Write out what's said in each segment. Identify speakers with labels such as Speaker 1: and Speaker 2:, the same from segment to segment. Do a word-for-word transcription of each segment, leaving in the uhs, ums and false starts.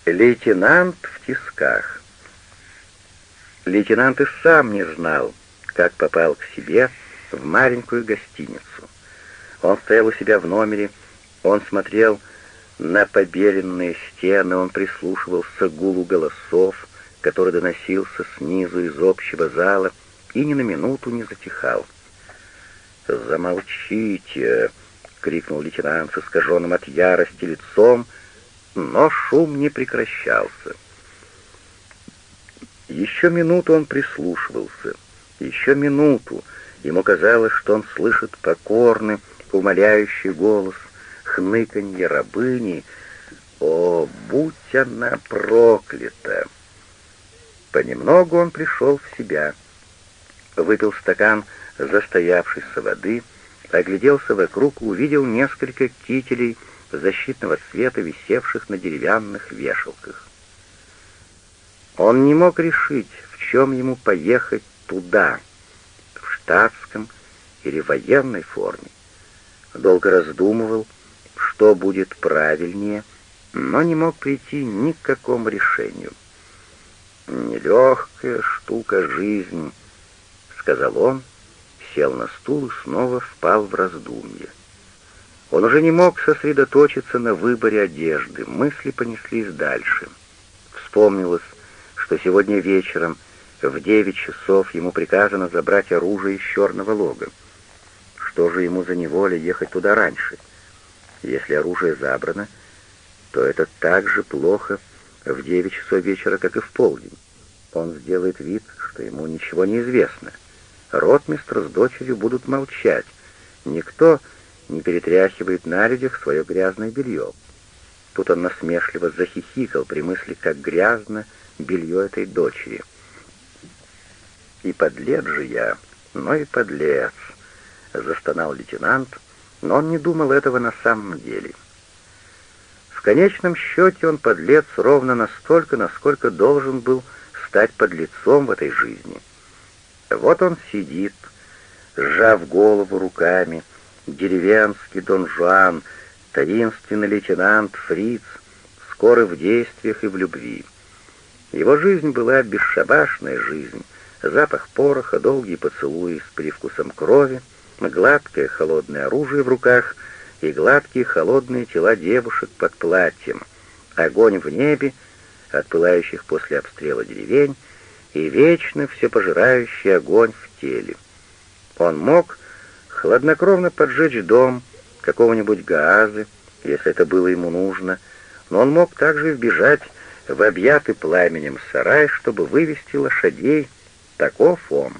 Speaker 1: Лейтенант в тисках. Лейтенант и сам не знал, как попал к себе в маленькую гостиницу. Он стоял у себя в номере, он смотрел на побеленные стены, он прислушивался к гулу голосов, который доносился снизу из общего зала, и ни на минуту не затихал. «Замолчите!» — крикнул лейтенант с искаженным от ярости лицом, но шум не прекращался. Еще минуту он прислушивался, еще минуту ему казалось, что он слышит покорный, умоляющий голос, хныканье рабыни. О, будь она проклята! Понемногу он пришел в себя, выпил стакан застоявшейся воды, огляделся вокруг и увидел несколько кителей защитного цвета, висевших на деревянных вешалках. Он не мог решить, в чем ему поехать туда, в штатском или военной форме. Долго раздумывал, что будет правильнее, но не мог прийти ни к какому решению. «Нелегкая штука жизнь», — сказал он, сел на стул и снова впал в раздумье. Он уже не мог сосредоточиться на выборе одежды, мысли понеслись дальше. Вспомнилось, что сегодня вечером в девять часов ему приказано забрать оружие из черного лога. Что же ему за неволя ехать туда раньше? Если оружие забрано, то это так же плохо в девять часов вечера, как и в полдень. Он сделает вид, что ему ничего не известно. Ротмистр с дочерью будут молчать. Никто не перетряхивает на людях свое грязное белье. Тут он насмешливо захихикал при мысли, как грязно белье этой дочери. «И подлец же я, но и подлец», — застонал лейтенант, но он не думал этого на самом деле. В конечном счете он подлец ровно настолько, насколько должен был стать подлецом в этой жизни. Вот он сидит, сжав голову руками, деревенский Дон Жуан, таинственный лейтенант Фриц, скорый в действиях и в любви. Его жизнь была бесшабашная жизнь, запах пороха, долгие поцелуи с привкусом крови, гладкое холодное оружие в руках и гладкие холодные тела девушек под платьем, огонь в небе от пылающих после обстрела деревень и вечно всепожирающий огонь в теле. Он мог хладнокровно поджечь дом какого-нибудь Гаазы, если это было ему нужно, но он мог также вбежать в объятый пламенем сарай, чтобы вывести лошадей. Таков он.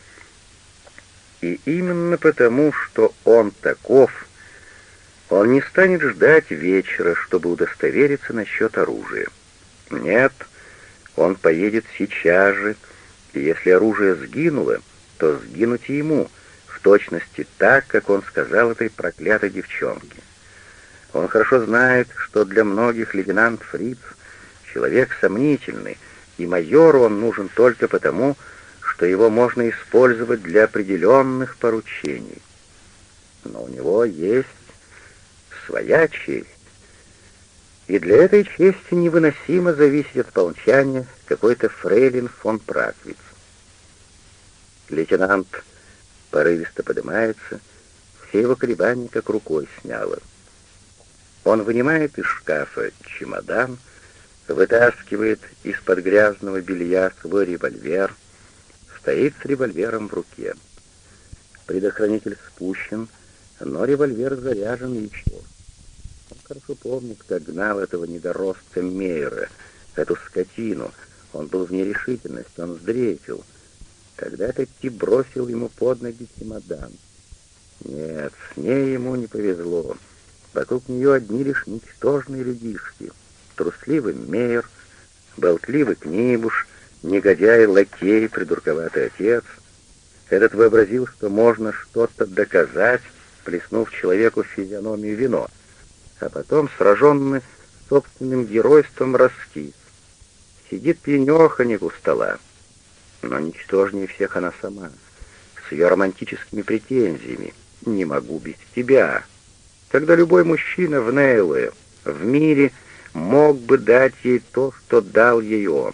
Speaker 1: И именно потому, что он таков, он не станет ждать вечера, чтобы удостовериться насчет оружия. Нет, он поедет сейчас же, и если оружие сгинуло, то сгинуть и ему, в точности так, как он сказал этой проклятой девчонке. Он хорошо знает, что для многих лейтенант Фриц — человек сомнительный, и майору он нужен только потому, что его можно использовать для определенных поручений. Но у него есть своя честь, и для этой чести невыносимо зависеть от молчания какой-то фрейлин фон Праквиц. Лейтенант порывисто поднимается, все его колебания как рукой сняло. Он вынимает из шкафа чемодан, вытаскивает из-под грязного белья свой револьвер, стоит с револьвером в руке. Предохранитель спущен, но револьвер заряжен еще. Он хорошо помнит, как гнал этого недоростка Мейера, эту скотину. Он был в нерешительности, он сдрейфил. Тогда этот тип бросил ему под ноги чемодан. Нет, с ней ему не повезло. Вокруг нее одни лишь ничтожные людишки. Трусливый Мейер, болтливый Книбуш, негодяй-лакей, придурковатый отец. Этот вообразил, что можно что-то доказать, плеснув человеку в физиономию вино, а потом, сраженный собственным геройством, раскис. Сидит пьянеханик у стола. Но ничтожнее всех она сама, с ее романтическими претензиями. «Не могу без тебя». Когда любой мужчина в Нейлое, в мире, мог бы дать ей то, что дал ей он.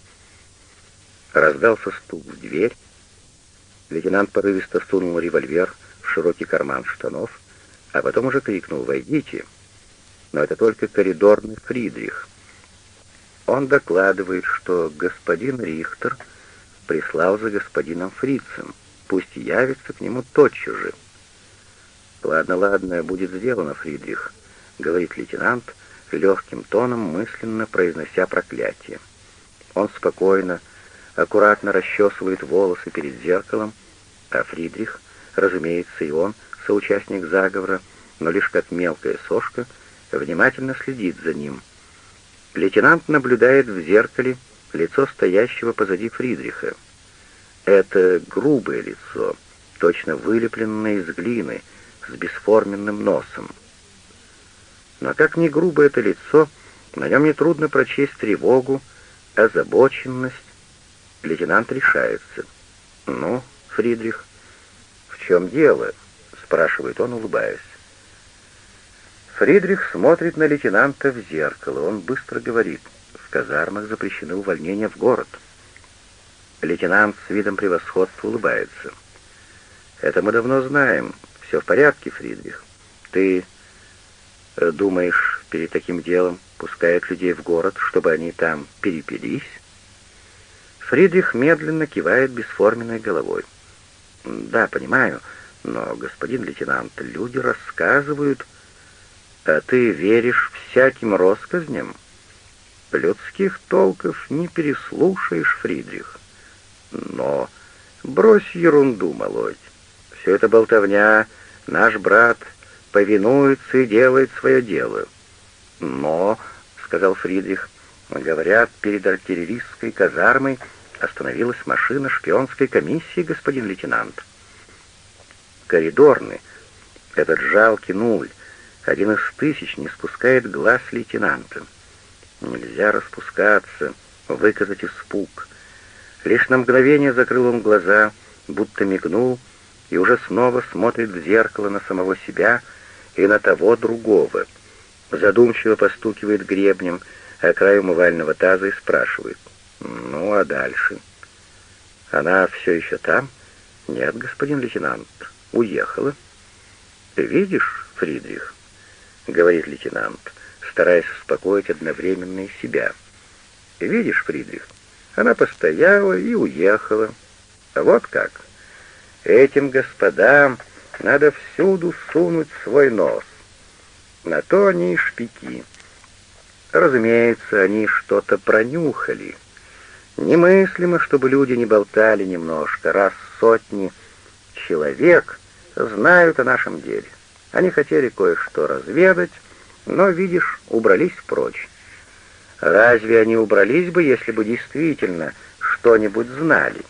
Speaker 1: Раздался стук в дверь. Лейтенант порывисто сунул револьвер в широкий карман штанов, а потом уже крикнул: «Войдите!» Но это только коридорный Фридрих. Он докладывает, что господин Рихтер прислал за господином Фрицем. Пусть явится к нему тотчас же. «Ладно, ладно, будет сделано, Фридрих», — говорит лейтенант, легким тоном мысленно произнося проклятие. Он спокойно, аккуратно расчесывает волосы перед зеркалом, а Фридрих, разумеется, и он, соучастник заговора, но лишь как мелкая сошка, внимательно следит за ним. Лейтенант наблюдает в зеркале лицо стоящего позади Фридриха. Это грубое лицо, точно вылепленное из глины, с бесформенным носом. Но как ни грубо это лицо, на нем нетрудно прочесть тревогу, озабоченность. Лейтенант решается. «Ну, Фридрих, в чем дело?» — спрашивает он, улыбаясь. Фридрих смотрит на лейтенанта в зеркало. Он быстро говорит: «В казармах запрещены увольнения в город». Лейтенант с видом превосходства улыбается. «Это мы давно знаем. Все в порядке, Фридрих. Ты э, думаешь, перед таким делом пускают людей в город, чтобы они там перепились?» Фридрих медленно кивает бесформенной головой. «Да, понимаю, но, господин лейтенант, люди рассказывают...» «А ты веришь всяким россказням? Людских толков не переслушаешь, Фридрих. Но брось ерунду молоть. Все это болтовня, наш брат повинуется и делает свое дело». «Но, — сказал Фридрих, — говорят, перед артиллерийской казармой остановилась машина шпионской комиссии, господин лейтенант. Коридорный, этот жалкий нуль, один из тысяч, не спускает глаз лейтенанта. Нельзя распускаться, выказать испуг. Лишь на мгновение закрыл он глаза, будто мигнул, и уже снова смотрит в зеркало на самого себя и на того другого. Задумчиво постукивает гребнем о край умывального таза и спрашивает: «Ну, а дальше? Она все еще там?» «Нет, господин лейтенант, уехала». «Видишь, Фридрих, — говорит лейтенант, стараясь успокоить одновременно и себя. — Видишь, Фридрих, она постояла и уехала. Вот как. Этим господам надо всюду сунуть свой нос. На то они и шпики. Разумеется, они что-то пронюхали. Немыслимо, чтобы люди не болтали немножко, раз сотни человек знают о нашем деле. Они хотели кое-что разведать, но, видишь, убрались прочь. Разве они убрались бы, если бы действительно что-нибудь знали?»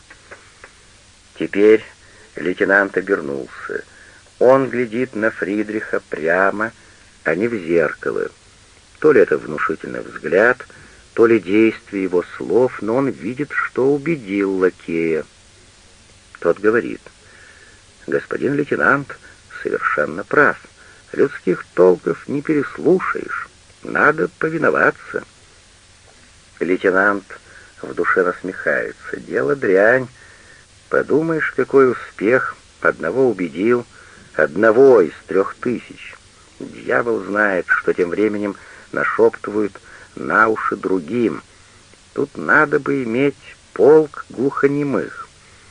Speaker 1: Теперь лейтенант обернулся. Он глядит на Фридриха прямо, а не в зеркало. То ли это внушительный взгляд, то ли действие его слов, но он видит, что убедил лакея. Тот говорит: «Господин лейтенант совершенно прав. Людских толков не переслушаешь. Надо повиноваться». Лейтенант в душе насмехается. «Дело дрянь. Подумаешь, какой успех. Одного убедил, одного из трех тысяч. Дьявол знает, что тем временем нашептывают на уши другим. Тут надо бы иметь полк глухонемых».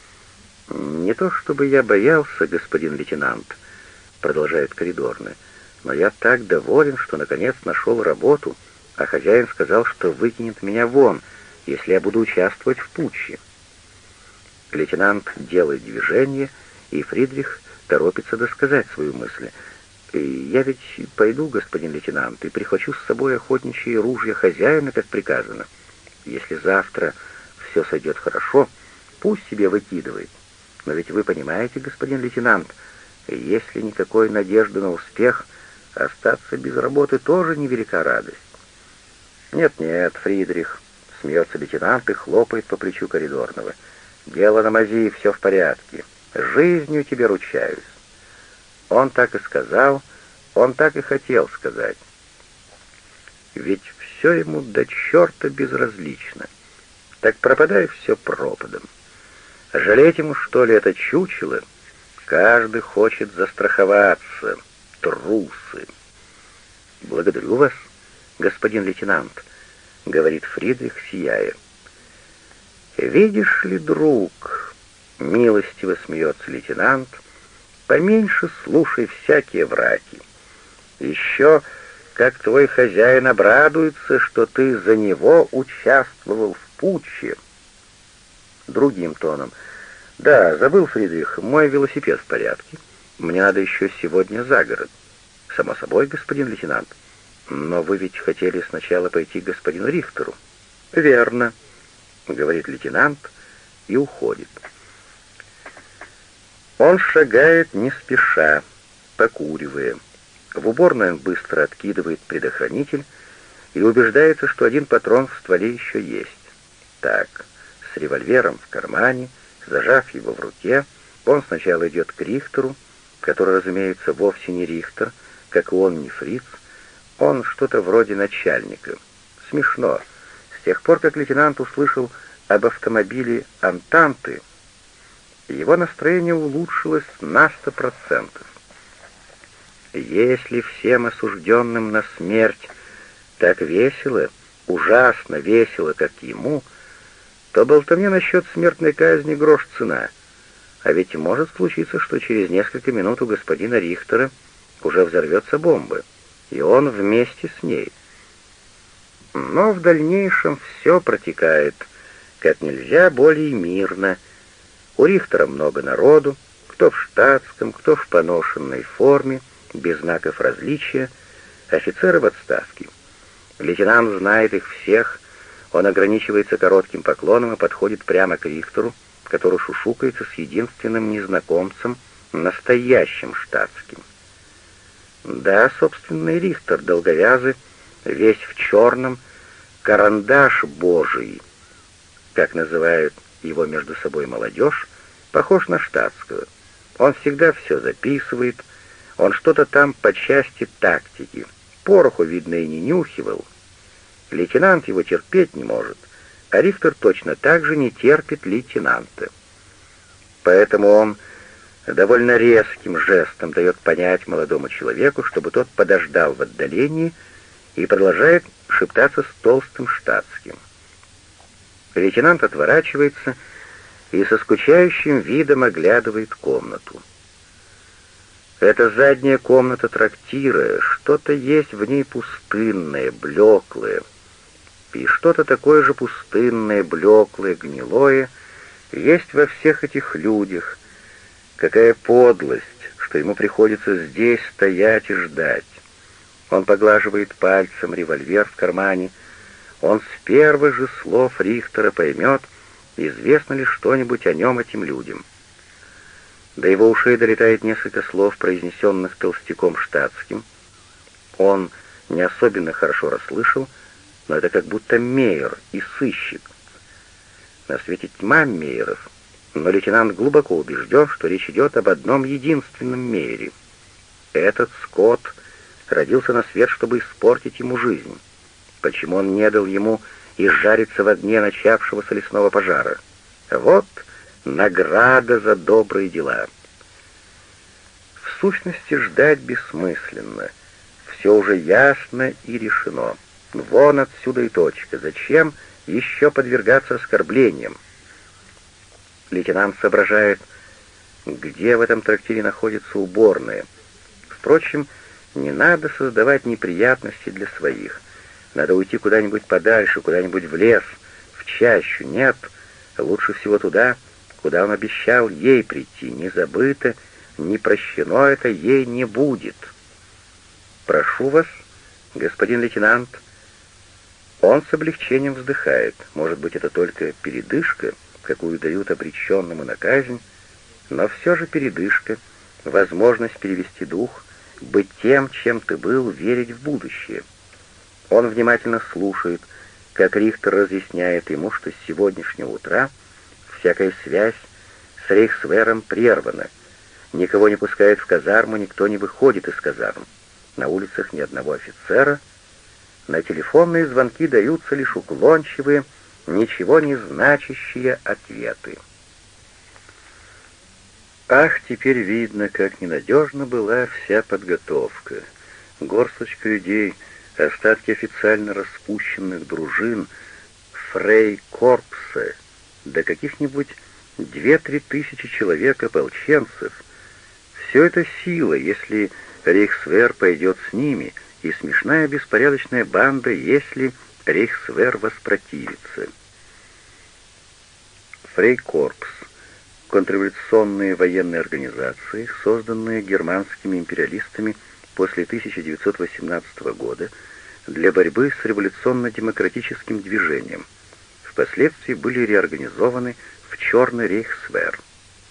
Speaker 1: «Не то чтобы я боялся, господин лейтенант, — продолжает коридорный, — но я так доволен, что наконец нашел работу, а хозяин сказал, что выкинет меня вон, если я буду участвовать в путче». Лейтенант делает движение, и Фридрих торопится досказать свою мысль. «Я ведь пойду, господин лейтенант, и прихвачу с собой охотничьи ружья хозяина, как приказано. Если завтра все сойдет хорошо, пусть себе выкидывает. Но ведь вы понимаете, господин лейтенант, если никакой надежды на успех, остаться без работы тоже невелика радость». «Нет-нет, Фридрих», — смеется лейтенант и хлопает по плечу коридорного. «Дело на мази, все в порядке. Жизнью тебе ручаюсь». Он так и сказал, он так и хотел сказать. Ведь все ему до черта безразлично. Так пропадай все пропадом. Жалеть ему, что ли, это чучело? Каждый хочет застраховаться. Трусы. «Благодарю вас, господин лейтенант», — говорит Фридрих, сияя. «Видишь ли, друг», — милостиво смеется лейтенант, — «поменьше слушай всякие враки. Еще как твой хозяин обрадуется, что ты за него участвовал в путче». Другим тоном: «Да, забыл, Фридрих, мой велосипед в порядке. Мне надо еще сегодня за город». «Само собой, господин лейтенант. Но вы ведь хотели сначала пойти к господину Рихтеру». «Верно», — говорит лейтенант и уходит. Он шагает не спеша, покуривая. В уборной он быстро откидывает предохранитель и убеждается, что один патрон в стволе еще есть. Так, с револьвером в кармане, зажав его в руке, он сначала идет к Рихтеру, который, разумеется, вовсе не Рихтер, как и он не фриц, он что-то вроде начальника. Смешно. С тех пор, как лейтенант услышал об автомобиле «Антанты», его настроение улучшилось на сто процентов. Если всем осужденным на смерть так весело, ужасно весело, как ему, то болтовне насчет смертной казни грош цена. А ведь может случиться, что через несколько минут у господина Рихтера уже взорвется бомба, и он вместе с ней. Но в дальнейшем все протекает как нельзя более мирно. У Рихтера много народу, кто в штатском, кто в поношенной форме, без знаков различия, офицеры в отставке. Лейтенант знает их всех, он ограничивается коротким поклоном и подходит прямо к Рихтеру, который шушукается с единственным незнакомцем, настоящим штатским. Да, собственный Рихтер, долговязый, весь в черном, карандаш божий, как называют его между собой молодежь, похож на штатского. Он всегда все записывает, он что-то там по части тактики. Пороху, видно, и не нюхивал. Лейтенант его терпеть не может, а Рихтер точно так же не терпит лейтенанта. Поэтому он довольно резким жестом дает понять молодому человеку, чтобы тот подождал в отдалении, и продолжает шептаться с толстым штатским. Лейтенант отворачивается и со скучающим видом оглядывает комнату. Это задняя комната трактира, что-то есть в ней пустынное, блеклое, и что-то такое же пустынное, блеклое, гнилое есть во всех этих людях. Какая подлость, что ему приходится здесь стоять и ждать. Он поглаживает пальцем револьвер в кармане. Он с первых же слов Рихтера поймет, известно ли что-нибудь о нем этим людям. До его ушей долетает несколько слов, произнесенных толстяком штатским. Он не особенно хорошо расслышал, но это как будто мейер и сыщик. На свете тьма мейеров, но лейтенант глубоко убежден, что речь идет об одном единственном мейере. Этот Скотт родился на свет, чтобы испортить ему жизнь. Почему он не дал ему изжариться в огне начавшегося лесного пожара? Вот награда за добрые дела. В сущности, ждать бессмысленно. Все уже ясно и решено. Вон отсюда и точка. Зачем еще подвергаться оскорблениям? Лейтенант соображает, где в этом трактире находится уборная. Впрочем, не надо создавать неприятности для своих. Надо уйти куда-нибудь подальше, куда-нибудь в лес, в чащу. Нет, лучше всего туда, куда он обещал ей прийти. Не забыто, не прощено это ей не будет. «Прошу вас, господин лейтенант». Он с облегчением вздыхает. Может быть, это только передышка, какую дают обреченному на казнь, но все же передышка, возможность перевести дух, быть тем, чем ты был, верить в будущее. Он внимательно слушает, как Рихтер разъясняет ему, что с сегодняшнего утра всякая связь с рейхсвером прервана. Никого не пускают в казарму, никто не выходит из казарм. На улицах ни одного офицера. На телефонные звонки даются лишь уклончивые, ничего не значащие ответы. Ах, теперь видно, как ненадежна была вся подготовка. Горсточка людей, остатки официально распущенных дружин, фрейкорпса, да каких-нибудь две-три тысячи человек ополченцев. Все это сила, если Рейхсвер пойдет с ними, и смешная беспорядочная банда, если Рейхсвер воспротивится. Фрейкорпс — контрреволюционные военные организации, созданные германскими империалистами после тысяча девятьсот восемнадцатого года для борьбы с революционно-демократическим движением. Впоследствии были реорганизованы в Черный Рейхсвер.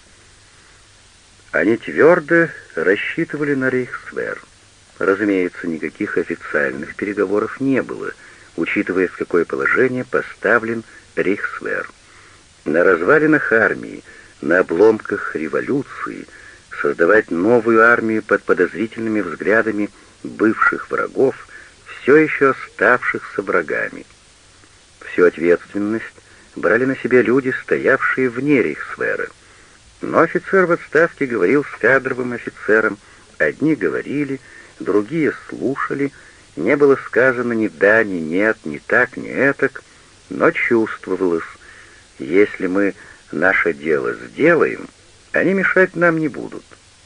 Speaker 1: Они твердо рассчитывали на Рейхсвер. Разумеется, никаких официальных переговоров не было, учитывая, в какое положение поставлен Рейхсвер. На развалинах армии, на обломках революции создавать новую армию под подозрительными взглядами бывших врагов, все еще оставшихся врагами. Всю ответственность брали на себя люди, стоявшие вне Рейхсвера. Но офицер в отставке говорил с кадровым офицером, одни говорили, другие слушали, не было сказано ни да, ни нет, ни так, ни этак, но чувствовалось, если мы наше дело сделаем, они мешать нам не будут.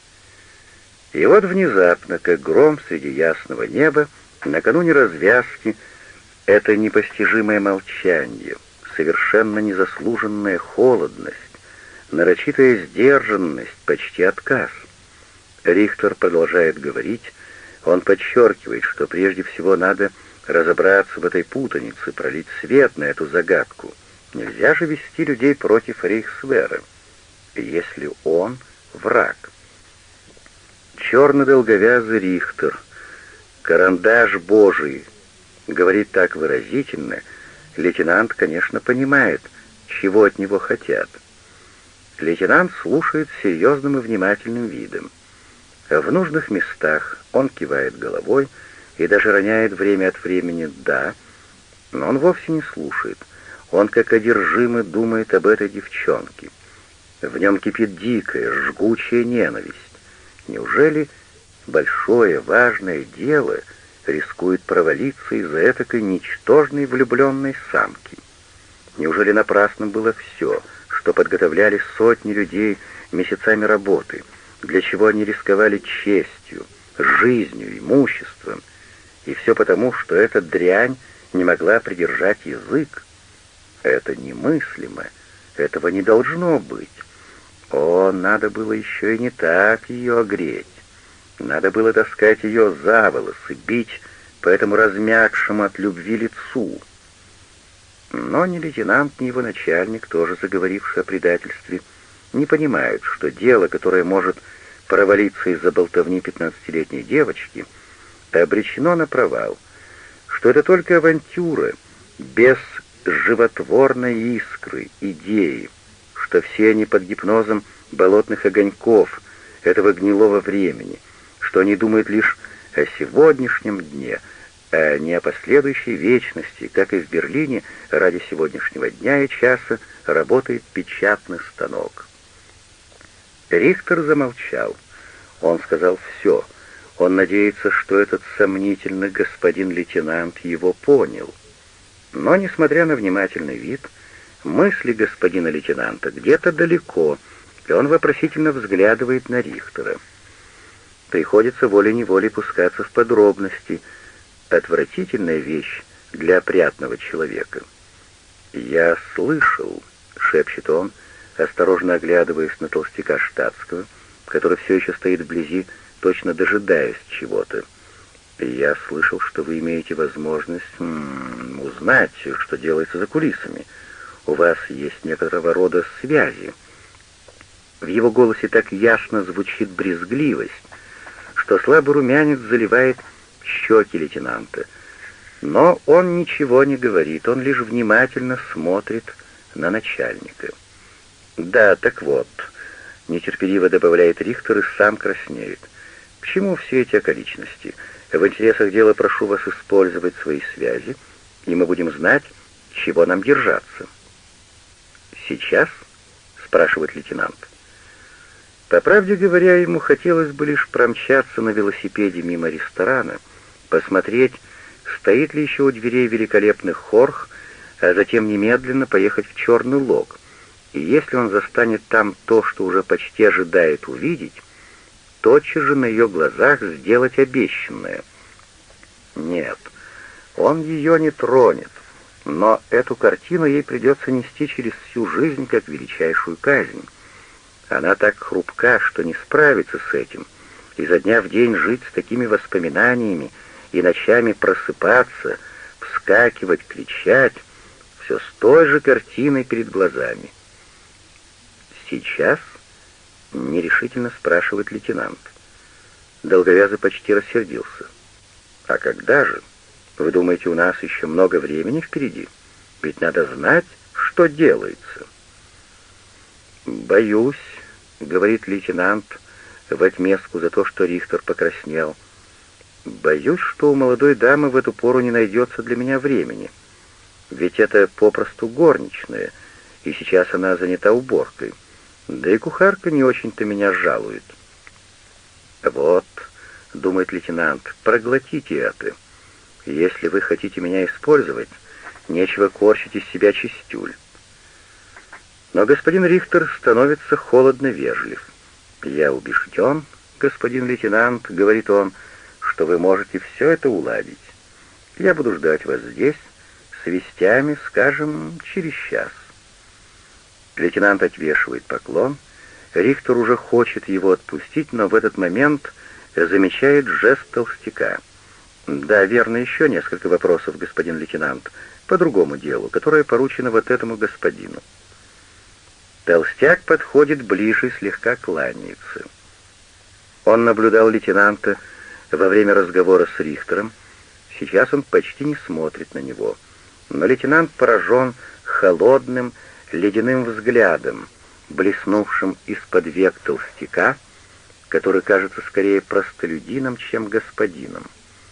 Speaker 1: И вот внезапно, как гром среди ясного неба, накануне развязки, это непостижимое молчание, совершенно незаслуженная холодность, нарочитая сдержанность, почти отказ. Рихтер продолжает говорить, он подчеркивает, что прежде всего надо разобраться в этой путанице, пролить свет на эту загадку. Нельзя же вести людей против Рейхсвера, если он враг. Черный долговязый Рихтер, карандаш Божий, говорит так выразительно, лейтенант, конечно, понимает, чего от него хотят. Лейтенант слушает с серьезным и внимательным видом. В нужных местах он кивает головой и даже роняет время от времени «да», но он вовсе не слушает. Он, как одержимый, думает об этой девчонке. В нем кипит дикая, жгучая ненависть. Неужели большое, важное дело рискует провалиться из-за этакой ничтожной влюбленной самки? Неужели напрасно было все, что подготовляли сотни людей месяцами работы, для чего они рисковали честью, жизнью, имуществом, и все потому, что эта дрянь не могла придержать язык? Это немыслимо, этого не должно быть. О, надо было еще и не так ее огреть. Надо было таскать ее за волосы, бить по этому размягшему от любви лицу. Но ни лейтенант, ни его начальник, тоже заговоривший о предательстве, не понимают, что дело, которое может провалиться из-за болтовни пятнадцатилетней девочки, обречено на провал, что это только авантюра, без животворной искры, идеи, что все они под гипнозом болотных огоньков этого гнилого времени, что они думают лишь о сегодняшнем дне, а не о последующей вечности, как и в Берлине ради сегодняшнего дня и часа работает печатный станок. Рихтер замолчал. Он сказал все. Он надеется, что этот сомнительный господин лейтенант его понял. Но, несмотря на внимательный вид, мысли господина лейтенанта где-то далеко, и он вопросительно взглядывает на Рихтера. Приходится волей-неволей пускаться в подробности. Отвратительная вещь для опрятного человека. «Я слышал», — шепчет он, осторожно оглядываясь на толстяка штатского, который все еще стоит вблизи, точно дожидаясь чего-то. «Я слышал, что вы имеете возможность м-м, узнать, что делается за кулисами. У вас есть некоторого рода связи». В его голосе так ясно звучит брезгливость, что слабый румянец заливает щеки лейтенанта. Но он ничего не говорит, он лишь внимательно смотрит на начальника. «Да, так вот», — нетерпеливо добавляет Рихтер и сам краснеет. «К чему все эти околичности? В интересах дела прошу вас использовать свои связи, и мы будем знать, чего нам держаться». «Сейчас?» — спрашивает лейтенант. По правде говоря, ему хотелось бы лишь промчаться на велосипеде мимо ресторана, посмотреть, стоит ли еще у дверей великолепный хорх, а затем немедленно поехать в Черный Лог. И если он застанет там то, что уже почти ожидает увидеть, тотчас же на ее глазах сделать обещанное. Нет, он ее не тронет, но эту картину ей придется нести через всю жизнь как величайшую казнь. Она так хрупка, что не справится с этим, и изо дня в день жить с такими воспоминаниями и ночами просыпаться, вскакивать, кричать, все с той же картиной перед глазами. «Сейчас?» — нерешительно спрашивает лейтенант. Долговязый почти рассердился. «А когда же? Вы думаете, у нас еще много времени впереди? Ведь надо знать, что делается». «Боюсь», — говорит лейтенант в отместку за то, что Рихтер покраснел, «боюсь, что у молодой дамы в эту пору не найдется для меня времени. Ведь это попросту горничная, и сейчас она занята уборкой. Да и кухарка не очень-то меня жалует». «Вот», — думает лейтенант, — «проглотите это. Если вы хотите меня использовать, нечего корчить из себя чистюль». Но господин Рихтер становится холодно вежлив. «Я убежден, господин лейтенант, — говорит он, — что вы можете все это уладить. Я буду ждать вас здесь с вестями, скажем, через час». Лейтенант отвешивает поклон. Рихтер уже хочет его отпустить, но в этот момент замечает жест толстяка. «Да, верно, еще несколько вопросов, господин лейтенант, по другому делу, которое поручено вот этому господину». Толстяк подходит ближе и слегка кланяется. Он наблюдал лейтенанта во время разговора с Рихтером. Сейчас он почти не смотрит на него. Но лейтенант поражен холодным, ледяным взглядом, блеснувшим из-под век толстяка, который кажется скорее простолюдином, чем господином.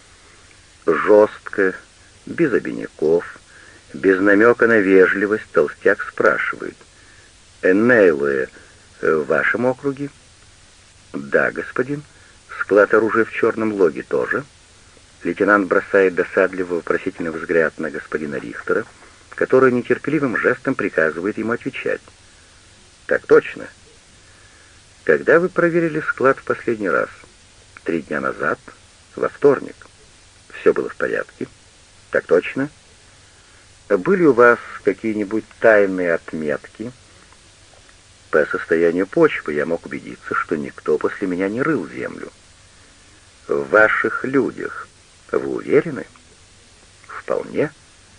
Speaker 1: Жестко, без обиняков, без намека на вежливость толстяк спрашивает: «Нейлуэ в вашем округе?» «Да, господин. Склад оружия в Черном Логе тоже». Лейтенант бросает досадливый вопросительный взгляд на господина Рихтера, который нетерпеливым жестом приказывает ему отвечать. «Так точно». «Когда вы проверили склад в последний раз?» «Три дня назад, во вторник». «Все было в порядке?» «Так точно». «Были у вас какие-нибудь тайные отметки?» «По состоянию почвы я мог убедиться, что никто после меня не рыл землю». «В ваших людях вы уверены?» «Вполне».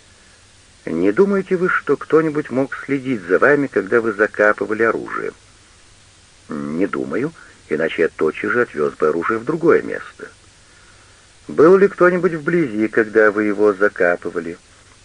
Speaker 1: «Не думаете вы, что кто-нибудь мог следить за вами, когда вы закапывали оружие?» «Не думаю, иначе я тотчас же отвез бы оружие в другое место». «Был ли кто-нибудь вблизи, когда вы его закапывали?»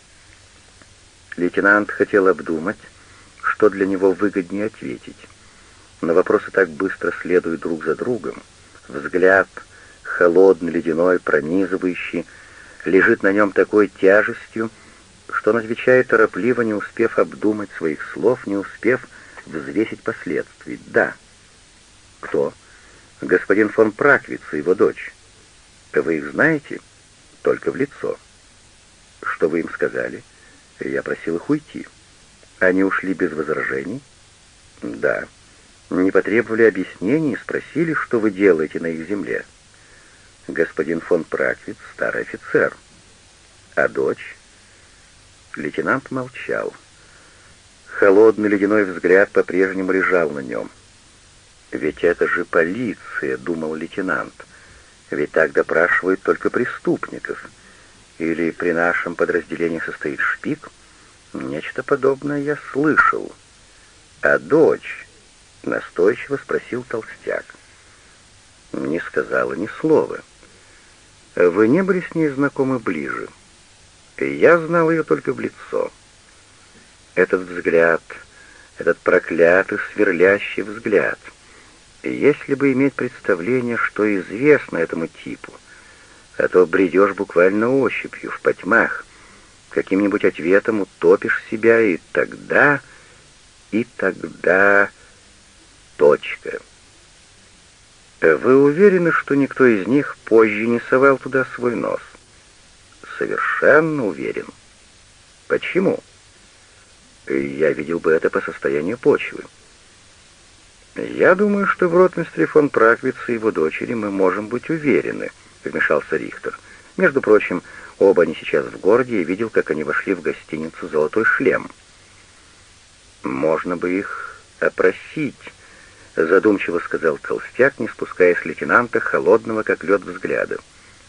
Speaker 1: Лейтенант хотел обдумать, что для него выгоднее ответить. Но вопросы так быстро следуют друг за другом. Взгляд, холодный, ледяной, пронизывающий, лежит на нем такой тяжестью, что он отвечает торопливо, не успев обдумать своих слов, не успев взвесить последствий. «Да». «Кто?» «Господин фон Праквиц и его дочь». «Вы их знаете?» «Только в лицо». «Что вы им сказали?» «Я просил их уйти». «Они ушли без возражений?» «Да». «Не потребовали объяснений и спросили, что вы делаете на их земле?» «Господин фон Праквиц — старый офицер». «А дочь?» Лейтенант молчал. Холодный ледяной взгляд по-прежнему лежал на нем. «Ведь это же полиция», — думал лейтенант. «Ведь так допрашивают только преступников. Или при нашем подразделении состоит шпик? Нечто подобное я слышал». «А дочь?» — настойчиво спросил толстяк. Не сказала ни слова. «Вы не были с ней знакомы ближе?» «Я знал ее только в лицо». Этот взгляд, этот проклятый, сверлящий взгляд. Если бы иметь представление, что известно этому типу, а то бредешь буквально ощупью, в потьмах. Каким-нибудь ответом утопишь себя, и тогда... и тогда... точка. Вы уверены, что никто из них позже не совал туда свой нос? Совершенно уверен. Почему? Я видел бы это по состоянию почвы. Я думаю, что в ротмистре фон Праквиц и его дочери мы можем быть уверены, вмешался Рихтер. Между прочим, оба они сейчас в городе, и видел, как они вошли в гостиницу «Золотой шлем». Можно бы их опросить, задумчиво сказал толстяк, не спуская с лейтенанта холодного, как лед, взгляда.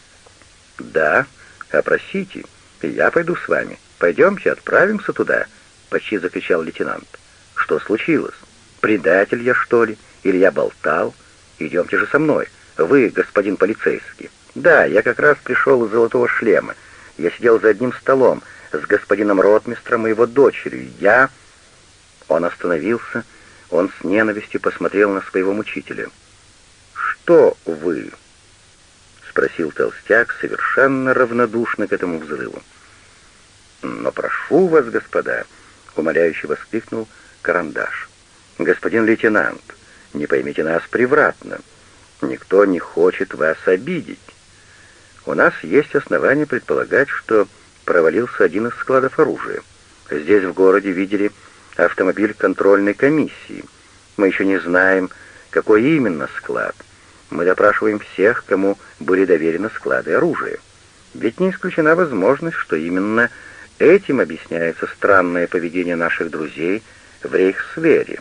Speaker 1: «Да, опросите, я пойду с вами. Пойдемте, отправимся туда», — почти закричал лейтенант. «Что случилось? Предатель я, что ли? Или я болтал? Идемте же со мной. Вы, господин полицейский». «Да, я как раз пришел из «Золотого шлема». Я сидел за одним столом с господином ротмистром и его дочерью. Я...» Он остановился. Он с ненавистью посмотрел на своего мучителя. «Что вы?» — спросил толстяк, совершенно равнодушно к этому взрыву. «Но прошу вас, господа!» — умоляюще воскликнул Карандаш. «Господин лейтенант, не поймите нас превратно. Никто не хочет вас обидеть. У нас есть основания предполагать, что провалился один из складов оружия. Здесь в городе видели автомобиль контрольной комиссии. Мы еще не знаем, какой именно склад. Мы допрашиваем всех, кому были доверены склады оружия. Ведь не исключена возможность, что именно этим объясняется странное поведение наших друзей в рейхсвере».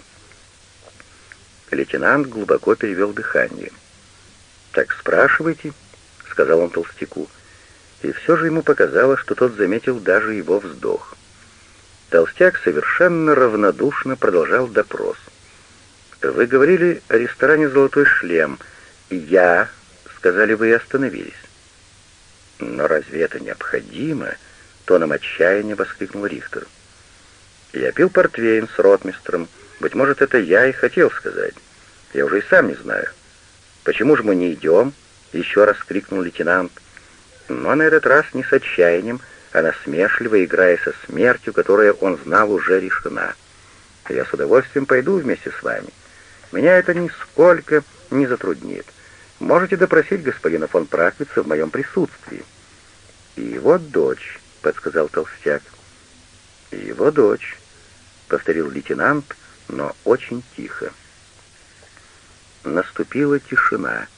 Speaker 1: Лейтенант глубоко перевел дыхание. «Так спрашивайте», — сказал он толстяку. И все же ему показалось, что тот заметил даже его вздох. Толстяк совершенно равнодушно продолжал допрос. «Вы говорили о ресторане «Золотой шлем». Я, — сказали вы, — и остановились». «Но разве это необходимо?» — тоном отчаяния воскликнул Рихтер. «Я пил портвейн с ротмистром. Быть может, это я и хотел сказать. Я уже и сам не знаю. Почему же мы не идем?» — еще раз крикнул лейтенант. Но на этот раз не с отчаянием, а насмешливо, играя со смертью, которая, он знал, уже решена. «Я с удовольствием пойду вместе с вами. Меня это нисколько не затруднит. Можете допросить господина фон Праквица в моем присутствии». «И его дочь», — подсказал толстяк. «И его дочь», — повторил лейтенант, но очень тихо. Наступила тишина,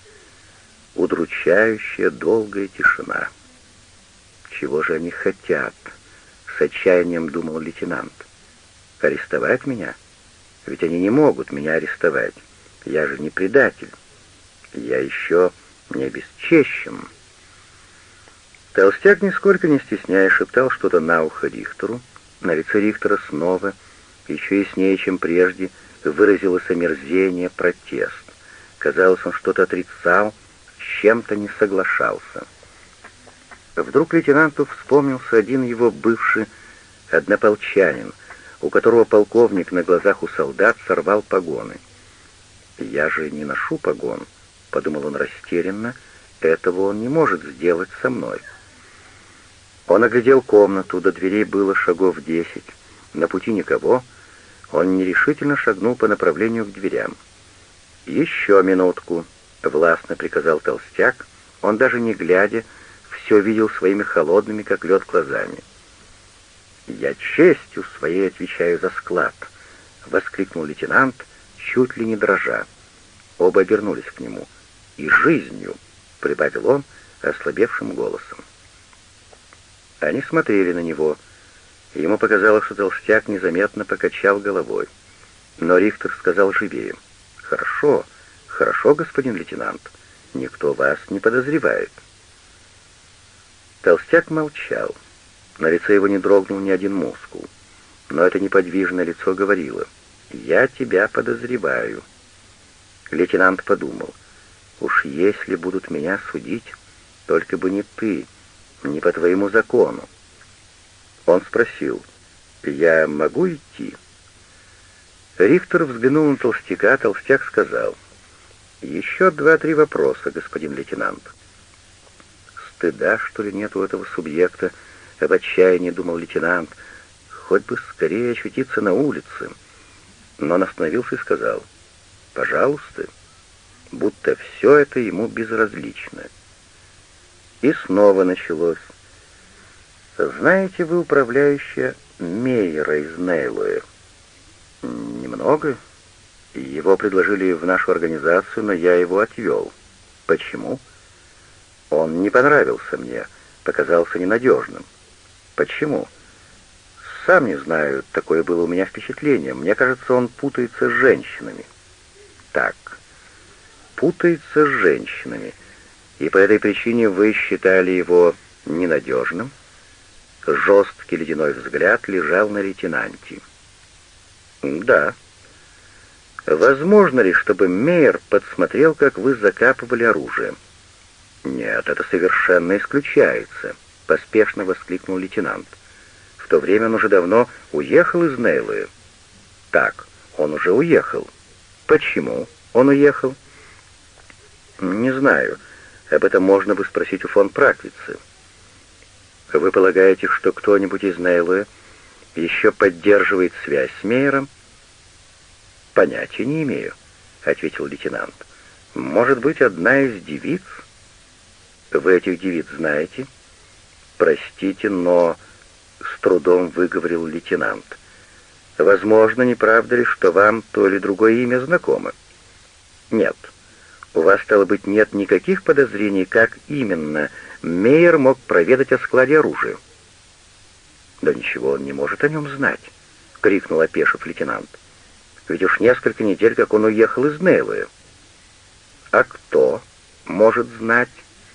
Speaker 1: удручающая долгая тишина. «Чего же они хотят?» — с отчаянием думал лейтенант. «Арестовать меня? Ведь они не могут меня арестовать. Я же не предатель. Я еще не обесчещен». Толстяк, нисколько не стесняясь, шептал что-то на ухо Рихтеру. На лице Рихтера снова, еще яснее, чем прежде, выразилось омерзение, протест. Казалось, он что-то отрицал, с чем-то не соглашался. Вдруг лейтенанту вспомнился один его бывший однополчанин, у которого полковник на глазах у солдат сорвал погоны. «Я же не ношу погон», — подумал он растерянно, — «этого он не может сделать со мной». Он оглядел комнату, до дверей было шагов десять. На пути никого. Он нерешительно шагнул по направлению к дверям. «Еще минутку», — властно приказал толстяк. Он даже не глядя, все видел своими холодными, как лед, глазами. «Я честью своей отвечаю за склад», — воскликнул лейтенант, чуть ли не дрожа. Оба обернулись к нему. «И жизнью», — прибавил он ослабевшим голосом. Они смотрели на него. Ему показалось, что толстяк незаметно покачал головой. Но Рихтер сказал живее: «Хорошо, хорошо, господин лейтенант. Никто вас не подозревает». Толстяк молчал. На лице его не дрогнул ни один мускул. Но это неподвижное лицо говорило: «Я тебя подозреваю». Лейтенант подумал: «Уж если будут меня судить, только бы не ты, не по твоему закону». Он спросил: «Я могу идти?» Рихтер взглянул на толстяка, толстяк сказал: «Еще два-три вопроса, господин лейтенант». стыда, что ли, нет у этого субъекта? В отчаянии думал лейтенант. Хоть бы скорее очутиться на улице. Но он остановился и сказал: «Пожалуйста», будто все это ему безразлично. И снова началось. «Знаете вы управляющего Мейера из Нейлоя?» «Немного. Его предложили в нашу организацию, но я его отвел». «Почему?» «Он не понравился мне, показался ненадежным». «Почему?» «Сам не знаю, такое было у меня впечатление. Мне кажется, он путается с женщинами». «Так, путается с женщинами, и по этой причине вы считали его ненадежным?» Жесткий ледяной взгляд лежал на лейтенанте. «Да». «Возможно ли, чтобы Мейер подсмотрел, как вы закапывали оружие?» «Нет, это совершенно исключается», — поспешно воскликнул лейтенант. «В то время он уже давно уехал из Нейлоя». «Так, он уже уехал. Почему он уехал?» «Не знаю. Об этом можно бы спросить у фон Праквица». «Вы полагаете, что кто-нибудь из Нейлоя еще поддерживает связь с Мейером?» «Понятия не имею», — ответил лейтенант. «Может быть, одна из девиц?» «Вы этих девиц знаете?» «Простите, но...» — с трудом выговорил лейтенант. «Возможно, не правда ли, что вам то или другое имя знакомо?» «Нет. У вас, стало быть, нет никаких подозрений, как именно Мейер мог проведать о складе оружия?» «Да ничего он не может о нем знать», — крикнул опешив лейтенант. «Ведь уж несколько недель, как он уехал из Нейлоя». «А кто может знать?»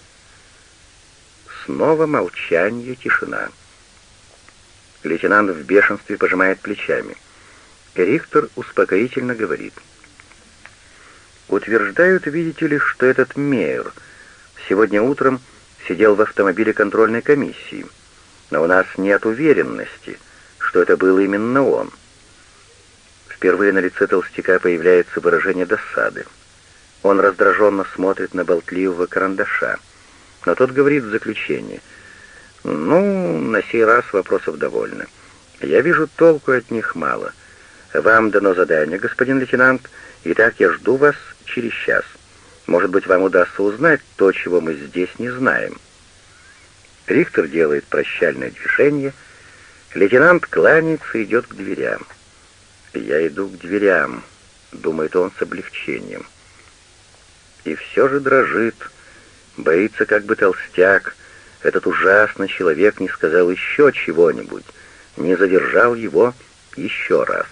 Speaker 1: Снова молчание, тишина. Лейтенант в бешенстве пожимает плечами. Рихтер успокоительно говорит: «Утверждают, видите ли, что этот Мейер сегодня утром сидел в автомобиле контрольной комиссии, но у нас нет уверенности, что это был именно он». Впервые на лице толстяка появляется выражение досады. Он раздраженно смотрит на болтливого карандаша, но тот говорит в заключение: «Ну, на сей раз вопросов довольно. Я вижу, толку от них мало. Вам дано задание, господин лейтенант, и так я жду вас через час. Может быть, вам удастся узнать то, чего мы здесь не знаем». Рихтер делает прощальное движение. Лейтенант кланяется и идет к дверям. «Я иду к дверям», — думает он с облегчением. И все же дрожит, боится, как бы толстяк, этот ужасный человек, не сказал еще чего-нибудь, не задержал его еще раз.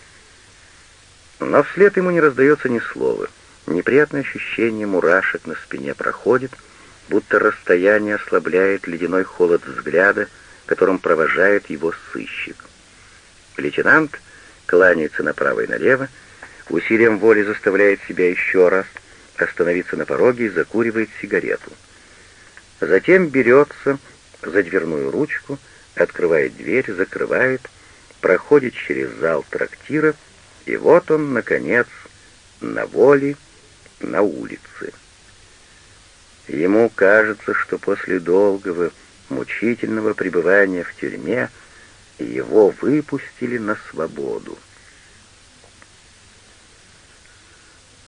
Speaker 1: Но вслед ему не раздается ни слова. Неприятное ощущение мурашек на спине проходит, будто расстояние ослабляет ледяной холод взгляда, которым провожает его сыщик. Лейтенант кланяется направо и налево, усилием воли заставляет себя еще раз остановиться на пороге и закуривает сигарету. Затем берется за дверную ручку, открывает дверь, закрывает, проходит через зал трактира, и вот он, наконец, на воле, на улице. Ему кажется, что после долгого, мучительного пребывания в тюрьме его выпустили на свободу.